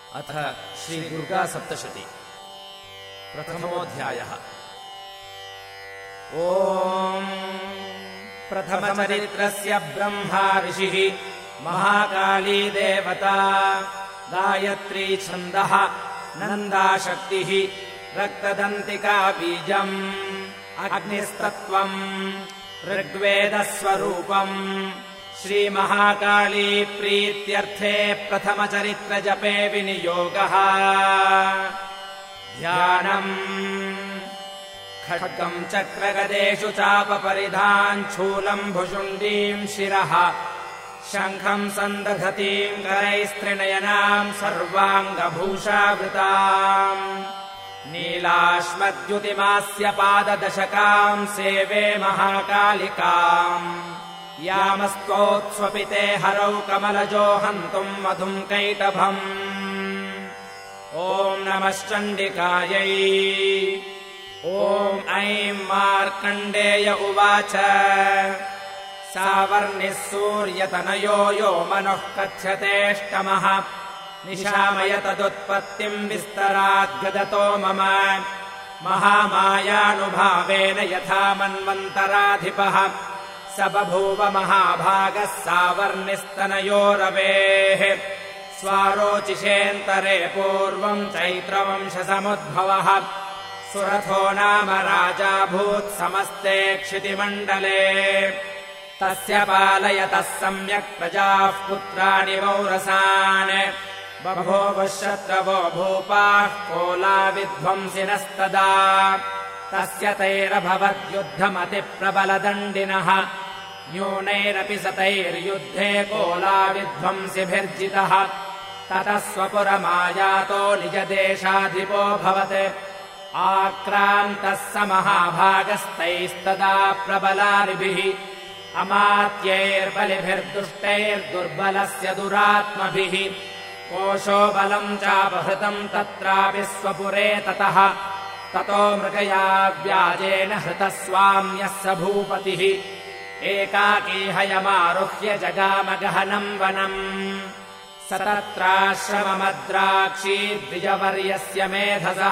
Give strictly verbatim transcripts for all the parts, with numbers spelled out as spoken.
अथ श्रीदुर्गा सप्तशती प्रथमोऽध्यायः। ओम् प्रथमचरित्रस्य ब्रह्मा ऋषिः, महाकाली देवता, गायत्री छन्दः, नन्दाशक्तिः, रक्तदन्तिका बीजम्, अग्निस्तत्त्वम्, ऋग्वेदस्वरूपम्। श्रीमहाकाली प्रीत्यर्थे प्रथमचरित्रजपे विनियोगः। ध्यानम् खड्गम् चक्रगदेषु चापपरिधान् शूलम् भुशुण्डीम् शिरः, शङ्खम् सन्दधतीम् करैस्त्रिनयनाम् सर्वाङ्गभूषावृताम्, नीलाश्मद्युतिमास्य पाददशकाम् सेवे महाकालिकाम्, यामस्तोत्स्वपिते हरौ कमलजो हन्तुम् मधुम् कैटभम्। ॐ नमश्चण्डिकायै। ॐ ऐं मार्कण्डेय उवाच। सावर्णिः सूर्यतनयो यो मनः कथ्यतेष्टमः, निशामय तदुत्पत्तिम् विस्तराद्गदतो मम, महामायानुभावेन यथा मन्वन्तराधिपः, स बभूव महाभागः सावर्णिस्तनयो रवेः, स्वारोचिषेऽन्तरे पूर्वम् चैत्रवंशसमुद्भवः, सुरथो नाम राजाभूत् समस्ते क्षितिमण्डले, तस्य पालयतः सम्यक् प्रजाः पुत्राणि वौरसान्, बभूवुः शत्रवो भूपाः कोलाविध्वंसिनस्तदा, तस्य तैरभवद्युद्धमतिप्रबलदण्डिनः, न्यूनैरपि सतैर्युद्धे कोलाविध्वंसिभिर्जितः, ततः स्वपुरमायातो निजदेशाधिपोऽभवत्, आक्रान्तः स महाभागस्तैस्तदा प्रबलानिभिः, अमात्यैर्बलिभिर्दुष्टैर्दुर्बलस्य दुरात्मभिः, कोशो बलम् चापहृतम् तत्रापि स्वपुरे ततः, ततो मृगया व्याजेन हृतः स्वाम्यः स भूपतिः, एकाकी हयमारुह्य जगामगहनम् वनम्, स तत्राश्रममद्राक्षी द्विजवर्यस्य मेधसः,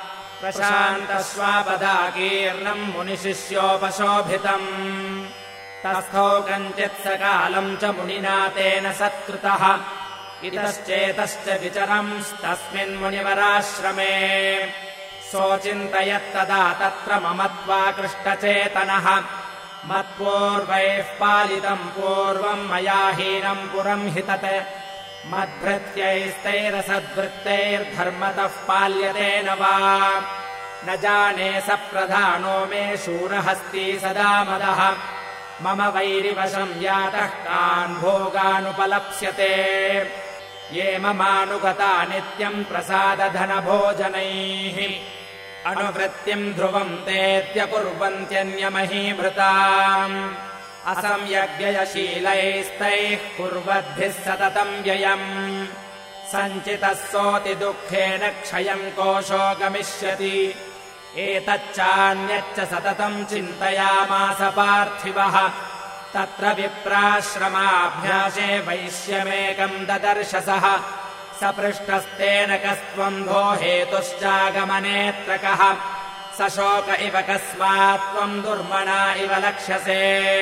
प्रशान्तश्वापदाकीर्णम् मुनिशिष्योपशोभितम्, तस्थौ कञ्चित् सकालम् च मुनिना तेन सत्कृतः, इतश्चेतश्च विचरंस्तस्मिन्मुनिवराश्रमे, सोचिन्तयत्तदा तत्र ममत्वाकृष्टचेतनः, मत्पूर्वैः पालितम् पूर्वम् मया हीनम् पुरम् हि तत्, मद्भृत्यैस्तैरसद्वृत्तैर्धर्मतः पाल्यते न वा, न जाने स प्रधानो मे शूरहस्ती सदा मदः, मम वैरिवशम् यातः कान् भोगानुपलप्स्यते, ये ममानुगता नित्यम् प्रसादधनभोजनैः, अनुवृत्तिम् ध्रुवम् तेऽद्य कुर्वन्त्यन्यमहीभृताम्, असंयज्ञयशीलैस्तैः कुर्वद्भिः सततम् व्ययम्, सञ्चितः सोऽति दुःखेन क्षयम् कोशो गमिष्यति, एतच्चान्यच्च सततम् चिन्तयामास पार्थिवः, तत्र विप्राश्रमाभ्यासे वैश्यमेकम् ददर्शसः, स पृष्टस्तेन कस्त्वन्धो हेतुश्चागमनेऽत्र कः, स शोक इव कस्मात् त्वम् दुर्मना इव लक्ष्यसे,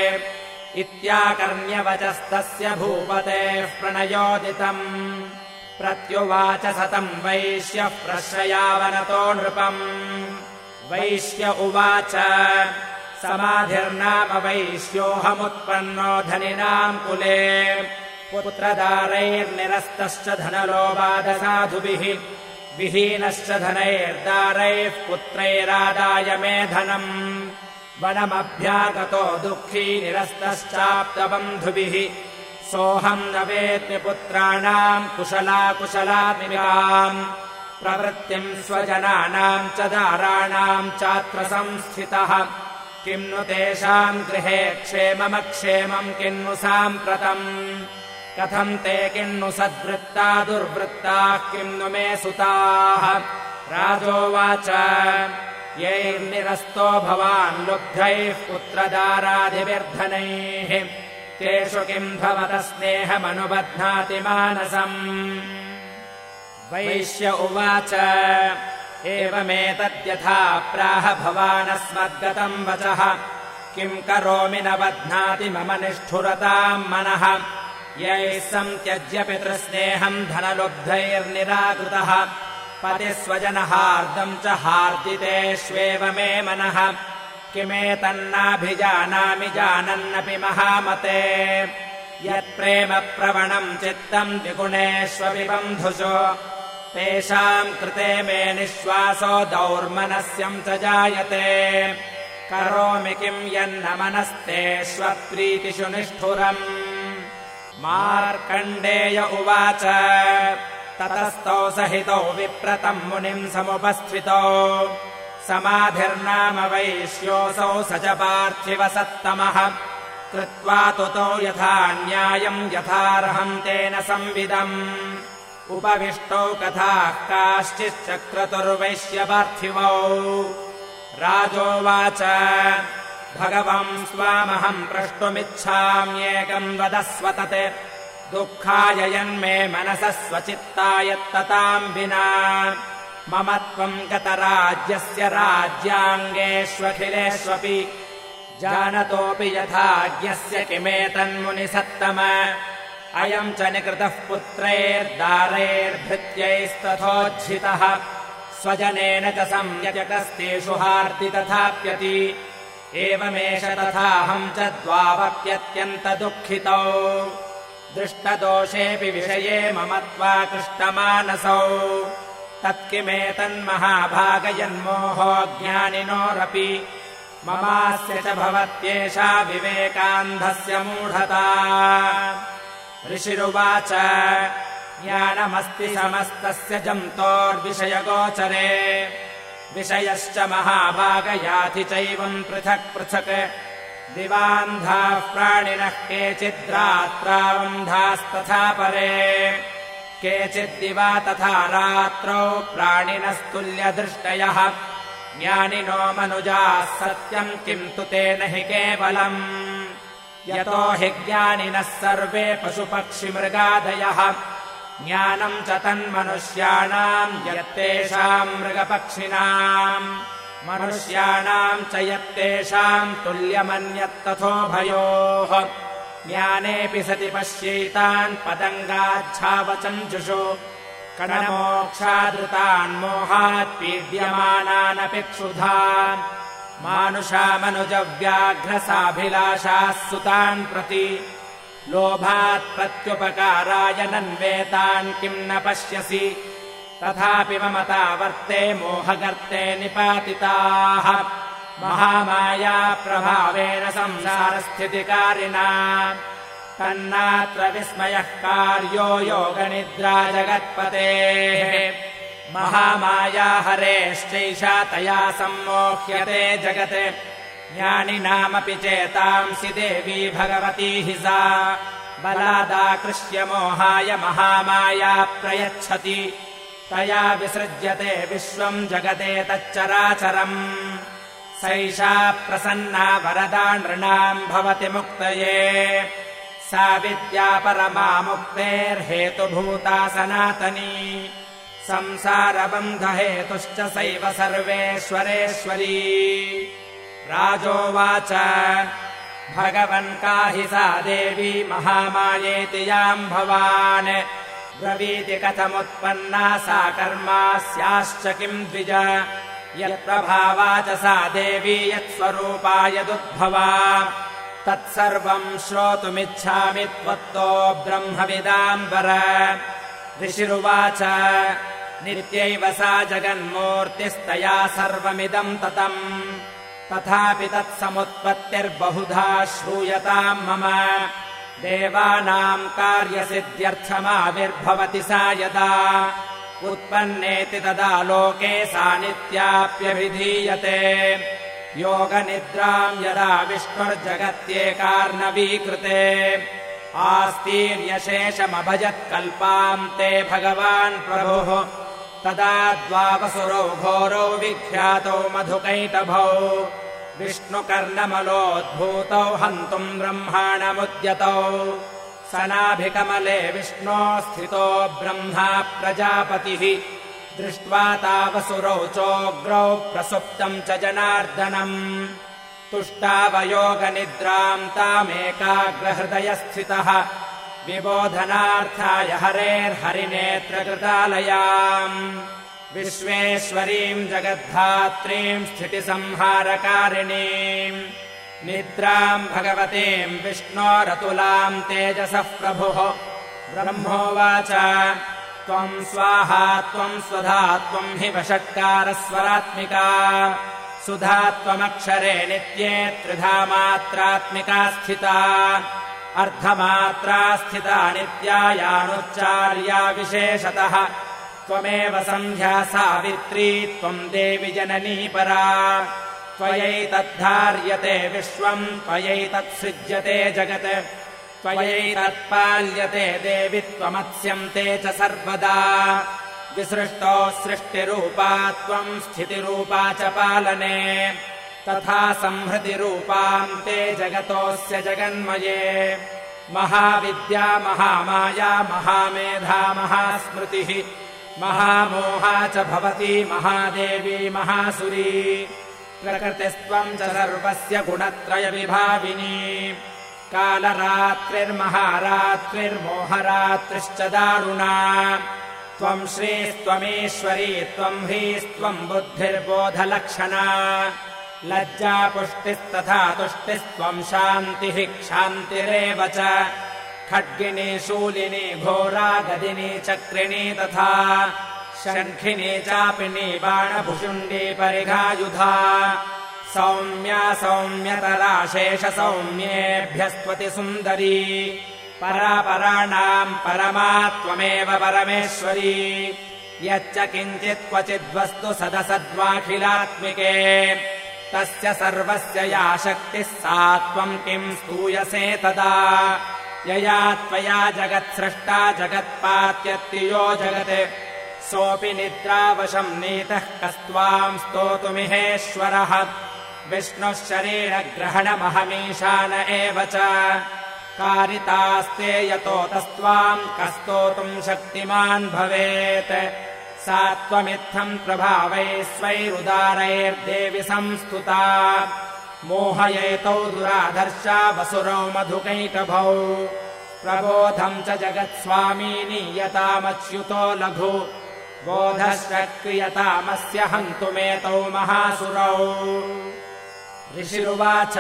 इत्याकर्ण्यवचस्तस्य भूपतेः प्रणयोदितम्, प्रत्युवाच सतम् वैश्यः प्रश्रयावनतो नृपम्, वैश्य उवाच। समाधिर्नाम वैश्योऽहमुत्पन्नो धनिनाम् कुले, पुत्रदारैर्निरस्तश्च धनलोभादसाधुभिः, विहीनश्च धनैर्दारैः पुत्रैरादाय मे धनम्, वनमभ्यागतो दुःखी निरस्तश्चाप्तबन्धुभिः, सोऽहम् न वेत्मि पुत्राणाम् कुशलाकुशलात्मिकाम्, प्रवृत्तिम् स्वजनानाम् च दाराणाम् चात्र संस्थितः, किम् नु तेषाम् गृहे क्षेममक्षेमम् किन्नु साम्प्रतम्, कथम् ते किन्नु सद्वृत्ता दुर्वृत्ताः किम् नु मे सुताः। राजोवाच। यैर्निरस्तो भवान् लुब्धैः पुत्रदारादिभिर्धनैः, तेषु किम् भवतः स्नेहमनुबध्नाति मानसम्, वैश्य उवाच एवमेतद्यथा प्राह भवानस्मद्गतम् वचः किम् करोमि न बध्नाति मम निष्ठुरताम् मनः यैः सन्त्यज्य पितृस्नेहम् धनलुब्धैर्निराकृतः पतिस्वजनहार्दम् च हार्दितेष्वेव मे मनः किमेतन्नाभिजानामि जानन्नपि महामते यत्प्रेम प्रवणम् चित्तम् द्विगुणेष्वपि बन्धुषु तेषाम् कृते मे निःश्वासो दौर्मनस्यम् च जायते करोमि किम् यन्न मनस्तेष्वप्रीतिषु निष्ठुरम् मार्कण्डेय उवाच ततस्तौ सहितौ विप्रतम् मुनिम् समुपस्थितौ समाधिर्नाम वैश्योऽसौ स च पार्थिव सत्तमः कृत्वा तुतौ यथा न्यायम् यथार्हम् तेन संविदम् उपविष्टौ कथाः काश्चिच्चक्रतुर्वैश्यपार्थिवौ राजोवाच भगवं स्वामहम् प्रष्टुमिच्छाम्येकम् वदस्व तत् दुःखाय यन्मे मनसः स्वचित्तायत्तताम् विना मम त्वम् गतराज्यस्य राज्याङ्गेष्वखिलेष्वपि जानतोऽपि यथाज्ञस्य किमेतन्मुनिसत्तम अयम् च निकृतः पुत्रैर्दारैर्भृत्यैस्तथोज्झितः स्वजनेन च संयजकस्तेषु हार्दि तथाप्यति एवमेष तथाहम् च द्वावप्यत्यन्तदुःखितौ दृष्टदोषेऽपि विषये मम त्वाकृष्टमानसौ तत्किमेतन्महाभागयन्मोहो ज्ञानिनोरपि ममास्य च भवत्येषा विवेकान्धस्य मूढता ऋषिरुवाच ज्ञानमस्ति समस्तस्य जन्तोर्विषयगोचरे विषयश्च महाभागयाति चैवम् पृथक् पृथक् दिवान्धाः प्राणिनः केचिद्रात्रावन्धास्तथा परे केचिद्दिवा तथा रात्रौ प्राणिनस्तुल्यदृष्टयः ज्ञानिनो मनुजाः सत्यम् किन्तु तेन हि केवलम् यतो हि ज्ञानिनः सर्वे पशुपक्षिमृगादयः ज्ञानम् च तन्मनुष्याणाम् यत्तेषाम् मृगपक्षिणाम् मनुष्याणाम् च यत्तेषाम् तुल्यमन्यत्तथोभयोः ज्ञानेऽपि सति पश्यैतान् पतङ्गाच्छावचञ्जुषु कणमोक्षादृतान् मोहात् पीड्यमानानपि क्षुधान् मानुषामनुजव्याघ्रसाभिलाषाः सुतान् प्रति लोभात् प्रत्युपकाराय नन्वेतान् किम् न पश्यसि तथापि ममता वर्ते मोहगर्ते निपातिताः महामाया प्रभावेन संसारस्थितिकारिणा तन्नात्र विस्मयः कार्यो योगनिद्रा जगत्पतेः महामाया हरेश्चैषा तया सम्मोह्यते जगत् ज्ञानिनामपि चेतांसि देवी भगवती हि सा बलादाकृष्य मोहाय महामाया प्रयच्छति तया विसृज्यते विश्वम् जगते तच्चराचरम् सैषा प्रसन्ना वरदा नृणाम् भवति मुक्तये सा विद्या परमा मुक्तेर्हेतुभूता सनातनी संसारबन्धहेतुश्च सैव सर्वेश्वरेश्वरी राजोवाच भगवन् का हि सा देवी महामायेति याम् भवान् ब्रवीति कथमुत्पन्ना सा कर्मास्याश्च किम् द्विज यत्प्रभावा च सा देवी यत्स्वरूपा यदुद्भवा तत्सर्वम् श्रोतुमिच्छामि त्वत्तो ब्रह्मविदाम्बर ऋषिरुवाच नित्यैव सा जगन्मूर्तिस्तया सर्वमिदम् ततम् तथापि तत्समुत्पत्तिर्बहुधा श्रूयताम् मम देवानाम् कार्यसिद्ध्यर्थमाविर्भवति सा यदा उत्पन्नेति तदा लोके सा नित्याप्यभिधीयते योगनिद्राम् यदा विष्णुर्जगत्येकार्णवीकृते आस्तीर्यशेषमभजत्कल्पाम् ते भगवान् प्रभुः तदा द्वावसुरौ घोरौ विख्यातौ मधुकैटभौ विष्णुकर्णमलोद्भूतौ हन्तुम् ब्रह्माणमुद्यतौ सनाभिकमले विष्णो स्थितो ब्रह्मा प्रजापतिः दृष्ट्वा तावसुरौ चोग्रौ प्रसुप्तम् च जनार्दनम् तुष्टावयोगनिद्राम् तामेकाग्रहृदयस्थितः विबोधनार्थाय हरेर्हरिनेत्रकृतालयाम् विश्वेश्वरीम् जगद्धात्रीम् स्थितिसंहारकारिणीम् निद्राम् भगवतीम् विष्णोरतुलाम् तेजसः प्रभुः ब्रह्मोवाच त्वम् स्वाहा त्वम् स्वधा त्वम् हि वषट्कारस्वरात्मिका सुधा त्वमक्षरे नित्ये त्रिधा मात्रात्मिका स्थिता अर्धमात्रा स्थिता नित्यायानुच्चार्या विशेषतः त्वमेव सन्ध्या सावित्री त्वम् देवि जननी परा त्वयैतद्धार्यते विश्वम् त्वयैतत्सृज्यते जगत् त्वयैतत्पाल्यते देवि त्वमत्स्यन्ते च सर्वदा विसृष्टो सृष्टिरूपा त्वम् स्थितिरूपा च पालने तथा संहृतिरूपाम् ते जगतोऽस्य जगन्मये महाविद्या महामाया महामेधा महास्मृतिः महामोहा च भवती महादेवी महासुरी प्रकृतिस्त्वम् च सर्वस्य गुणत्रयविभाविनी कालरात्रिर्महारात्रिर्मोहरात्रिश्च दारुणा त्वम् श्रीस्त्वमीश्वरी त्वम् ह्रीस्त्वम् बुद्धिर्बोधलक्षणा लज्जा पुष्टिस्तथा तुष्टिस्त्वम् शान्तिः क्षान्तिरेव च खड्गिनी शूलिनी घोरा गदिनी चक्रिणी तथा शङ्खिनी चापिनी बाणभुषुण्डी परिघायुधा सौम्या सौम्यतरा शेष सौम्येभ्यस्त्वति सुन्दरी परापराणाम् परमा त्वमेव परमेश्वरी यच्च किञ्चित् क्वचिद्वस्तु सदसद्वाखिलात्मिके तस्य सर्वस्य या शक्तिः सा त्वम् किम् स्तूयसे तदा यया त्वया जगत्सृष्टा जगत्पात्यत्तियो जगत् सोऽपि निद्रावशम् नीतः कस्त्वाम् स्तोतुमिहेश्वरः विष्णुः शरीरग्रहणमहमीशान एव च कारितास्ते यतो तस्त्वाम् कस्तोतुम् शक्तिमान् भवेत् सा त्वमित्थम् प्रभावैः स्वैरुदारैर्देवि संस्तुता मोहयेतौ दुराधर्षा वसुरौ मधुकैटभौ प्रबोधम् च जगत्स्वामी नीयतामच्युतो लघु बोधश्च क्रियतामस्य हन्तुमेतौ महासुरौ ऋषिरुवाच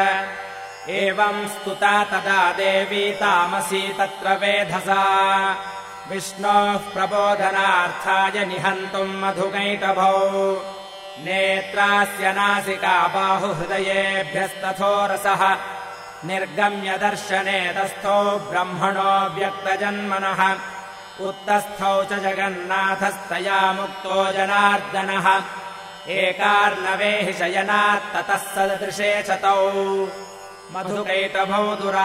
एवम् स्तुता तदा देवी तामसी तत्र वेधसा विष्णोः प्रबोधनार्थाय निहन्तुम् मधुकैटभौ नेत्रास्य नासिका बाहुहृदयेभ्यस्तथोरसः निर्गम्य दर्शने तस्थौ ब्रह्मणो व्यक्तजन्मनः उत्तस्थौ च जगन्नाथस्तया मुक्तो जनार्दनः एकार्णवे हि शयनात्ततः सदृशे च तौ मधुकैटभौ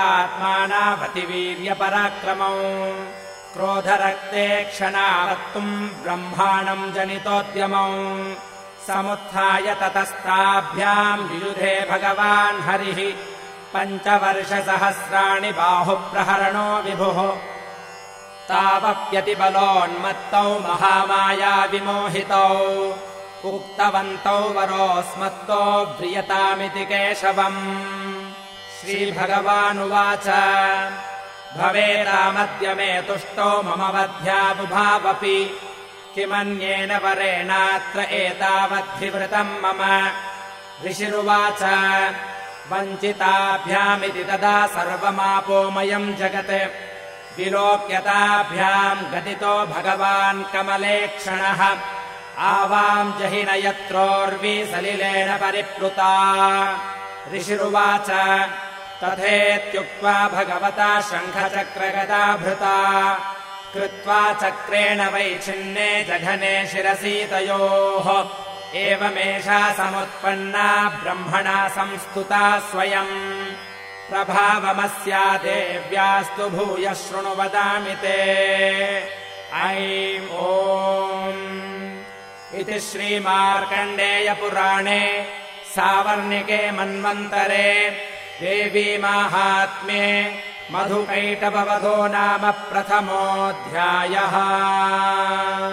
दुरात्मानावतिवीर्यपराक्रमौ क्रोधरक्ते क्षणावत्तुम् ब्रह्माणम् जनितोद्यमौ समुत्थाय ततस्ताभ्याम् युयुधे भगवान् हरिः पञ्चवर्षसहस्राणि बाहुप्रहरणो विभुः तावप्यतिबलोन्मत्तौ महामाया विमोहितौ उक्तवन्तौ वरोऽस्मत्तो व्रियतामिति केशवम् श्रीभगवानुवाच भवेदामद्य मे तुष्टो मम वध्याबुभावपि किमन्येन वरेणात्र एतावद्धिवृतम् मम ऋषिरुवाच वञ्चिताभ्यामिति तदा सर्वमापोमयम् जगत् विलोक्यताभ्याम् गदितो भगवान् कमलेक्षणः आवाम् जहि न यत्रोर्वी सलिलेन परिप्लुता ऋषिरुवाच तथेत्युक्त्वा भगवता शङ्खचक्रगदाभृता कृत्वा चक्रेण वैच्छिन्ने जघने शिरसि तयोः एवमेषा समुत्पन्ना ब्रह्मणा संस्तुता स्वयम् प्रभावमस्या देव्यास्तु भूयः शृणु वदामि ते ऐं ओम् इति श्रीमार्कण्डेयपुराणे सावर्णिके मन्वन्तरे देवी माहात्म्ये मधुकैटभवधो नाम प्रथमोऽध्यायः।